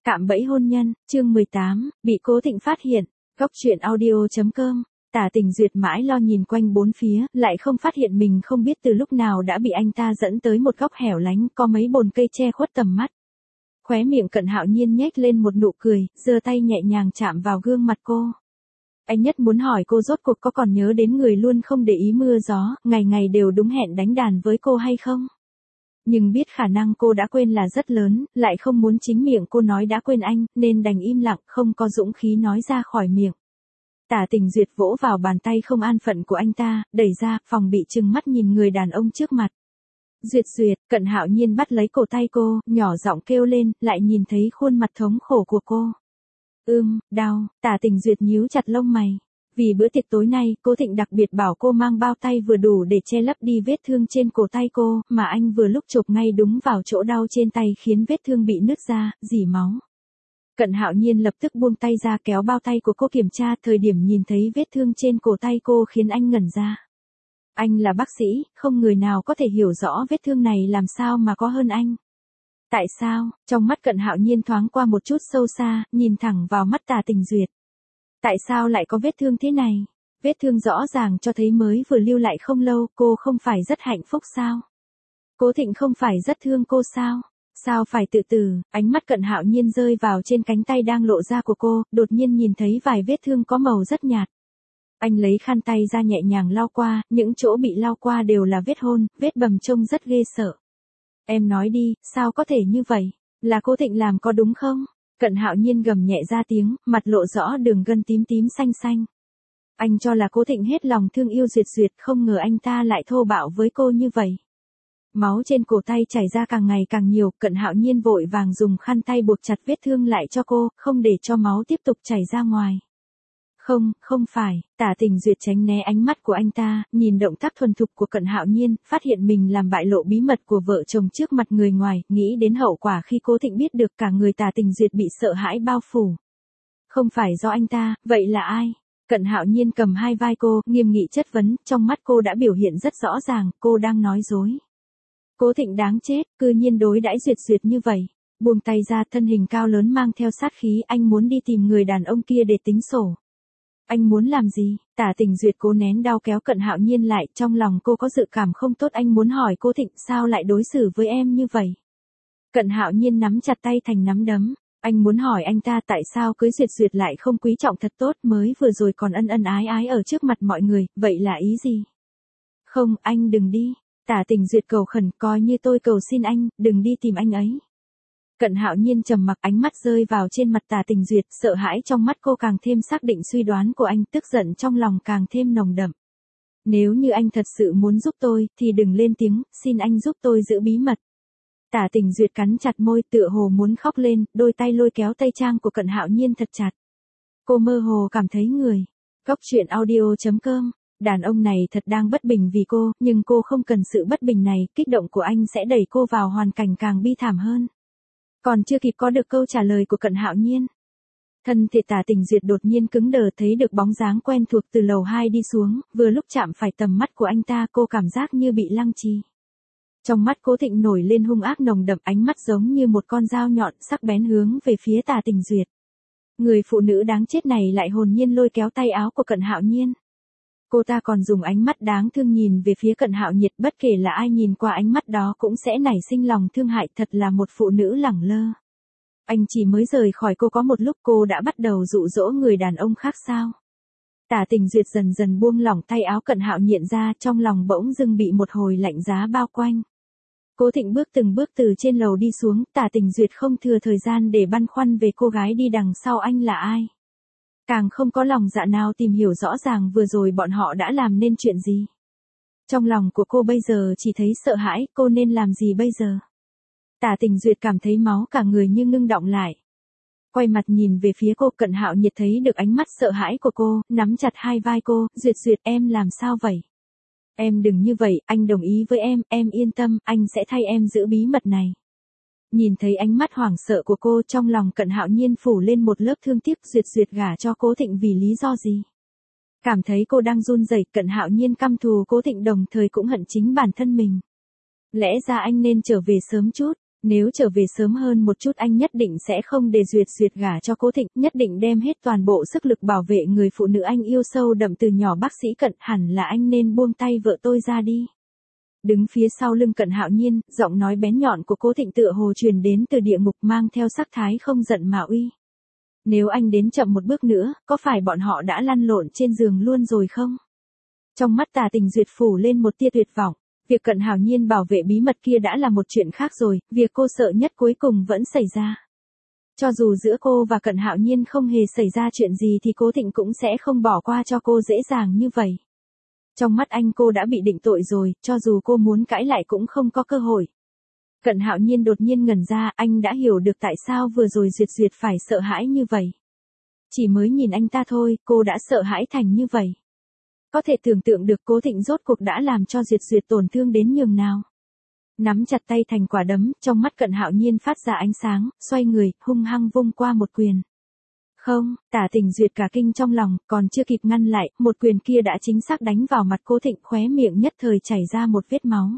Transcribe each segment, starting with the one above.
Cạm bẫy hôn nhân, chương 18, bị Cố Thịnh phát hiện. Góc truyện audio.com. Tả Tình Duyệt mãi lo nhìn quanh bốn phía, lại không phát hiện mình không biết từ lúc nào đã bị anh ta dẫn tới một góc hẻo lánh có mấy bồn cây che khuất tầm mắt. Khóe miệng Cận Hạo Nhiên nhếch lên một nụ cười, giơ tay nhẹ nhàng chạm vào gương mặt cô. Anh nhất muốn hỏi cô rốt cuộc có còn nhớ đến người luôn không để ý mưa gió, ngày ngày đều đúng hẹn đánh đàn với cô hay không? Nhưng biết khả năng cô đã quên là rất lớn, lại không muốn chính miệng cô nói đã quên anh, nên đành im lặng, không có dũng khí nói ra khỏi miệng. Tả Tình Duyệt vỗ vào bàn tay không an phận của anh ta, đẩy ra, phòng bị trừng mắt nhìn người đàn ông trước mặt. Duyệt Duyệt, Cận Hạo Nhiên bắt lấy cổ tay cô, nhỏ giọng kêu lên, lại nhìn thấy khuôn mặt thống khổ của cô. Đau, Tả Tình Duyệt nhíu chặt lông mày. Vì bữa tiệc tối nay, Cố Thịnh đặc biệt bảo cô mang bao tay vừa đủ để che lấp đi vết thương trên cổ tay cô, mà anh vừa lúc chộp ngay đúng vào chỗ đau trên tay khiến vết thương bị nứt ra, rỉ máu. Cận Hạo Nhiên lập tức buông tay ra kéo bao tay của cô kiểm tra, thời điểm nhìn thấy vết thương trên cổ tay cô khiến anh ngẩn ra. Anh là bác sĩ, không người nào có thể hiểu rõ vết thương này làm sao mà có hơn anh. Tại sao? Trong mắt Cận Hạo Nhiên thoáng qua một chút sâu xa, nhìn thẳng vào mắt Tả Tình Duyệt. Tại sao lại có vết thương thế này? Vết thương rõ ràng cho thấy mới vừa lưu lại không lâu, cô không phải rất hạnh phúc sao? Cố Thịnh không phải rất thương cô sao? Sao phải tự tử? Ánh mắt Cận Hạo Nhiên rơi vào trên cánh tay đang lộ ra của cô, đột nhiên nhìn thấy vài vết thương có màu rất nhạt. Anh lấy khăn tay ra nhẹ nhàng lau qua, những chỗ bị lau qua đều là vết hôn, vết bầm trông rất ghê sợ. Em nói đi, sao có thể như vậy? Là Cố Thịnh làm có đúng không? Cận Hạo Nhiên gầm nhẹ ra tiếng, mặt lộ rõ đường gân tím tím xanh xanh. Anh cho là Cố Thịnh hết lòng thương yêu Duyệt Duyệt, không ngờ anh ta lại thô bạo với cô như vậy. Máu trên cổ tay chảy ra càng ngày càng nhiều, Cận Hạo Nhiên vội vàng dùng khăn tay buộc chặt vết thương lại cho cô, không để cho máu tiếp tục chảy ra ngoài. Không phải, Tả Tình Duyệt tránh né ánh mắt của anh ta, nhìn động tác thuần thục của Cận Hạo Nhiên, phát hiện mình làm bại lộ bí mật của vợ chồng trước mặt người ngoài, nghĩ đến hậu quả khi Cố Thịnh biết được, cả người Tả Tình Duyệt bị sợ hãi bao phủ. Không phải do anh ta, vậy là ai? Cận Hạo Nhiên cầm hai vai cô, nghiêm nghị chất vấn, trong mắt cô đã biểu hiện rất rõ ràng, cô đang nói dối. Cố Thịnh đáng chết, cư nhiên đối đãi Duyệt Duyệt như vậy. Buông tay ra, thân hình cao lớn mang theo sát khí, anh muốn đi tìm người đàn ông kia để tính sổ. Anh muốn làm gì? Tả Tình Duyệt cố nén đau kéo Cận Hạo Nhiên lại, trong lòng cô có dự cảm không tốt, anh muốn hỏi Cố Thịnh sao lại đối xử với em như vậy. Cận Hạo Nhiên nắm chặt tay thành nắm đấm, anh muốn hỏi anh ta tại sao cưới Duyệt Duyệt lại không quý trọng thật tốt, mới vừa rồi còn ân ân ái ái ở trước mặt mọi người, vậy là ý gì? Không, anh đừng đi. Tả Tình Duyệt cầu khẩn, coi như tôi cầu xin anh, đừng đi tìm anh ấy. Cận Hạo Nhiên trầm mặc, ánh mắt rơi vào trên mặt Tả Tình Duyệt, sợ hãi trong mắt cô càng thêm xác định suy đoán của anh, tức giận trong lòng càng thêm nồng đậm. Nếu như anh thật sự muốn giúp tôi, thì đừng lên tiếng, xin anh giúp tôi giữ bí mật. Tả Tình Duyệt cắn chặt môi, tựa hồ muốn khóc lên, đôi tay lôi kéo tây trang của Cận Hạo Nhiên thật chặt. Cô mơ hồ cảm thấy người. Góc truyện audio.com. Đàn ông này thật đang bất bình vì cô, nhưng cô không cần sự bất bình này, kích động của anh sẽ đẩy cô vào hoàn cảnh càng bi thảm hơn. Còn chưa kịp có được câu trả lời của Cận Hạo Nhiên, thân thể Tả Tình Duyệt đột nhiên cứng đờ, thấy được bóng dáng quen thuộc từ lầu 2 đi xuống, vừa lúc chạm phải tầm mắt của anh ta, cô cảm giác như bị lăng trì. Trong mắt Cố Thịnh nổi lên hung ác nồng đậm, ánh mắt giống như một con dao nhọn sắc bén hướng về phía Tả Tình Duyệt. Người phụ nữ đáng chết này lại hồn nhiên lôi kéo tay áo của Cận Hạo Nhiên. Cô ta còn dùng ánh mắt đáng thương nhìn về phía Cận Hạo Nhiệt, bất kể là ai nhìn qua ánh mắt đó cũng sẽ nảy sinh lòng thương hại, thật là một phụ nữ lẳng lơ. Anh chỉ mới rời khỏi cô có một lúc, cô đã bắt đầu dụ dỗ người đàn ông khác sao? Tả Tình Duyệt dần dần buông lỏng tay áo Cận Hạo Nhiệt ra, trong lòng bỗng dưng bị một hồi lạnh giá bao quanh. Cố Thịnh bước từng bước từ trên lầu đi xuống, Tả Tình Duyệt không thừa thời gian để băn khoăn về cô gái đi đằng sau anh là ai. Càng không có lòng dạ nào tìm hiểu rõ ràng vừa rồi bọn họ đã làm nên chuyện gì. Trong lòng của cô bây giờ chỉ thấy sợ hãi, cô nên làm gì bây giờ? Tả Tình Duyệt cảm thấy máu cả người như ngưng đọng lại. Quay mặt nhìn về phía cô, Cận Hạo Nhiệt thấy được ánh mắt sợ hãi của cô, nắm chặt hai vai cô, Duyệt Duyệt em làm sao vậy? Em đừng như vậy, anh đồng ý với em yên tâm, anh sẽ thay em giữ bí mật này. Nhìn thấy ánh mắt hoảng sợ của cô, trong lòng Cận Hạo Nhiên phủ lên một lớp thương tiếc. Duyệt Duyệt gả cho Cố Thịnh vì lý do gì? Cảm thấy cô đang run rẩy, Cận Hạo Nhiên căm thù Cố Thịnh, đồng thời cũng hận chính bản thân mình. Lẽ ra anh nên trở về sớm chút, Nếu trở về sớm hơn một chút anh nhất định sẽ không để Duyệt gả cho Cố Thịnh, nhất định đem hết toàn bộ sức lực bảo vệ người phụ nữ anh yêu sâu đậm từ nhỏ. Bác sĩ Cận, hẳn là anh nên buông tay vợ tôi ra đi. Đứng phía sau lưng Cận Hạo Nhiên, giọng nói bén nhọn của Cố Thịnh tựa hồ truyền đến từ địa ngục, mang theo sắc thái không giận mà uy. Nếu anh đến chậm một bước nữa, có phải bọn họ đã lăn lộn trên giường luôn rồi không? Trong mắt Tả Tình Duyệt phủ lên một tia tuyệt vọng. Việc Cận Hạo Nhiên bảo vệ bí mật kia đã là một chuyện khác rồi, việc cô sợ nhất cuối cùng vẫn xảy ra. Cho dù giữa cô và Cận Hạo Nhiên không hề xảy ra chuyện gì thì Cố Thịnh cũng sẽ không bỏ qua cho cô dễ dàng như vậy. Trong mắt anh cô đã bị định tội rồi, cho dù cô muốn cãi lại cũng không có cơ hội. Cận Hạo Nhiên đột nhiên ngẩn ra, anh đã hiểu được tại sao vừa rồi Duyệt phải sợ hãi như vậy. Chỉ mới nhìn anh ta thôi, cô đã sợ hãi thành như vậy. Có thể tưởng tượng được Cố Thịnh rốt cuộc đã làm cho Duyệt tổn thương đến nhường nào. Nắm chặt tay thành quả đấm, trong mắt Cận Hạo Nhiên phát ra ánh sáng, xoay người, hung hăng vung qua một quyền. Không, Tả Tình Duyệt cả kinh trong lòng, còn chưa kịp ngăn lại, một quyền kia đã chính xác đánh vào mặt Cố Thịnh, khóe miệng nhất thời chảy ra một vết máu.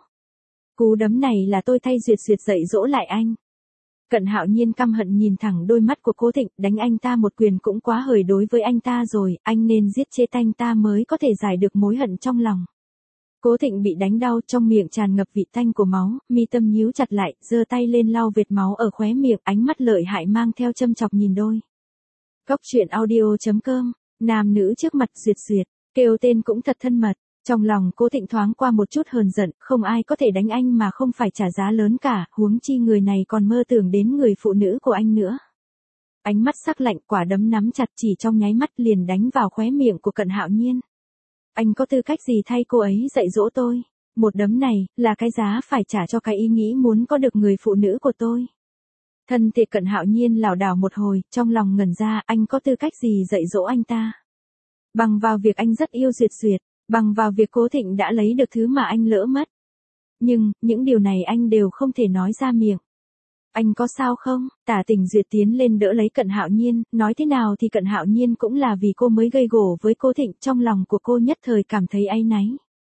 Cú đấm này là tôi thay Duyệt dạy dỗ lại anh. Cận Hạo Nhiên căm hận nhìn thẳng đôi mắt của Cố Thịnh, đánh anh ta một quyền cũng quá hời đối với anh ta rồi, anh nên giết chết anh ta mới có thể giải được mối hận trong lòng. Cố Thịnh bị đánh đau, trong miệng tràn ngập vị tanh của máu, mi tâm nhíu chặt lại, giơ tay lên lau vệt máu ở khóe miệng, ánh mắt lợi hại mang theo châm chọc nhìn đôi. Góc truyện audio.com, nam nữ trước mặt Duyệt, kêu tên cũng thật thân mật. Trong lòng Cố Thịnh thoáng qua một chút hờn giận, không ai có thể đánh anh mà không phải trả giá lớn cả, huống chi người này còn mơ tưởng đến người phụ nữ của anh nữa. Ánh mắt sắc lạnh, quả đấm nắm chặt chỉ trong nháy mắt liền đánh vào khóe miệng của Cận Hạo Nhiên. Anh có tư cách gì thay cô ấy dạy dỗ tôi? Một đấm này, là cái giá phải trả cho cái ý nghĩ muốn có được người phụ nữ của tôi. Thân thể Cận Hạo Nhiên lảo đảo một hồi, trong lòng ngẩn ra, anh có tư cách gì dạy dỗ anh ta? Bằng vào việc anh rất yêu Duyệt, bằng vào việc Cố Thịnh đã lấy được thứ mà anh lỡ mất. Nhưng, những điều này anh đều không thể nói ra miệng. Anh có sao không? Tả Tình Duyệt tiến lên đỡ lấy Cận Hạo Nhiên, nói thế nào thì Cận Hạo Nhiên cũng là vì cô mới gây gổ với Cố Thịnh, trong lòng của cô nhất thời cảm thấy áy náy.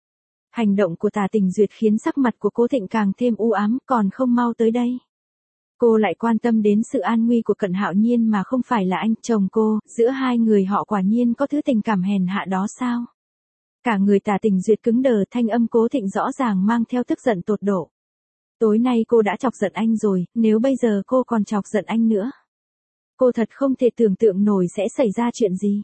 Hành động của Tả Tình Duyệt khiến sắc mặt của Cố Thịnh càng thêm u ám, còn không mau tới đây. Cô lại quan tâm đến sự an nguy của Cận Hạo Nhiên mà không phải là anh, chồng cô, giữa hai người họ quả nhiên có thứ tình cảm hèn hạ đó sao? Cả người Tả Tình Duyệt cứng đờ, thanh âm Cố Thịnh rõ ràng mang theo tức giận tột độ. Tối nay cô đã chọc giận anh rồi, nếu bây giờ cô còn chọc giận anh nữa. Cô thật không thể tưởng tượng nổi sẽ xảy ra chuyện gì.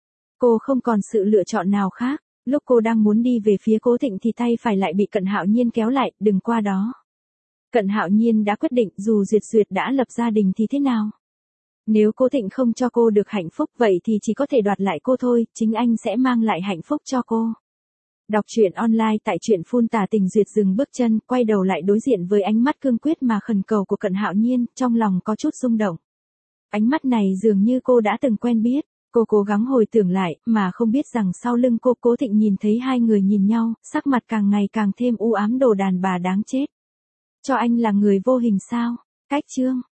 Cô không còn sự lựa chọn nào khác, lúc cô đang muốn đi về phía Cố Thịnh thì tay phải lại bị Cận Hạo Nhiên kéo lại, đừng qua đó. Cận Hạo Nhiên đã quyết định dù Duyệt đã lập gia đình thì thế nào. Nếu Cố Thịnh không cho cô được hạnh phúc vậy thì chỉ có thể đoạt lại cô thôi, chính anh sẽ mang lại hạnh phúc cho cô. Đọc truyện online tại truyện phun. Tả Tình Duyệt dừng bước chân, quay đầu lại đối diện với ánh mắt cương quyết mà khẩn cầu của Cận Hạo Nhiên, trong lòng có chút rung động. Ánh mắt này dường như cô đã từng quen biết, cô cố gắng hồi tưởng lại, mà không biết rằng sau lưng cô Cố Thịnh nhìn thấy hai người nhìn nhau, sắc mặt càng ngày càng thêm u ám, đồ đàn bà đáng chết. Cho anh là người vô hình sao? Cách chương.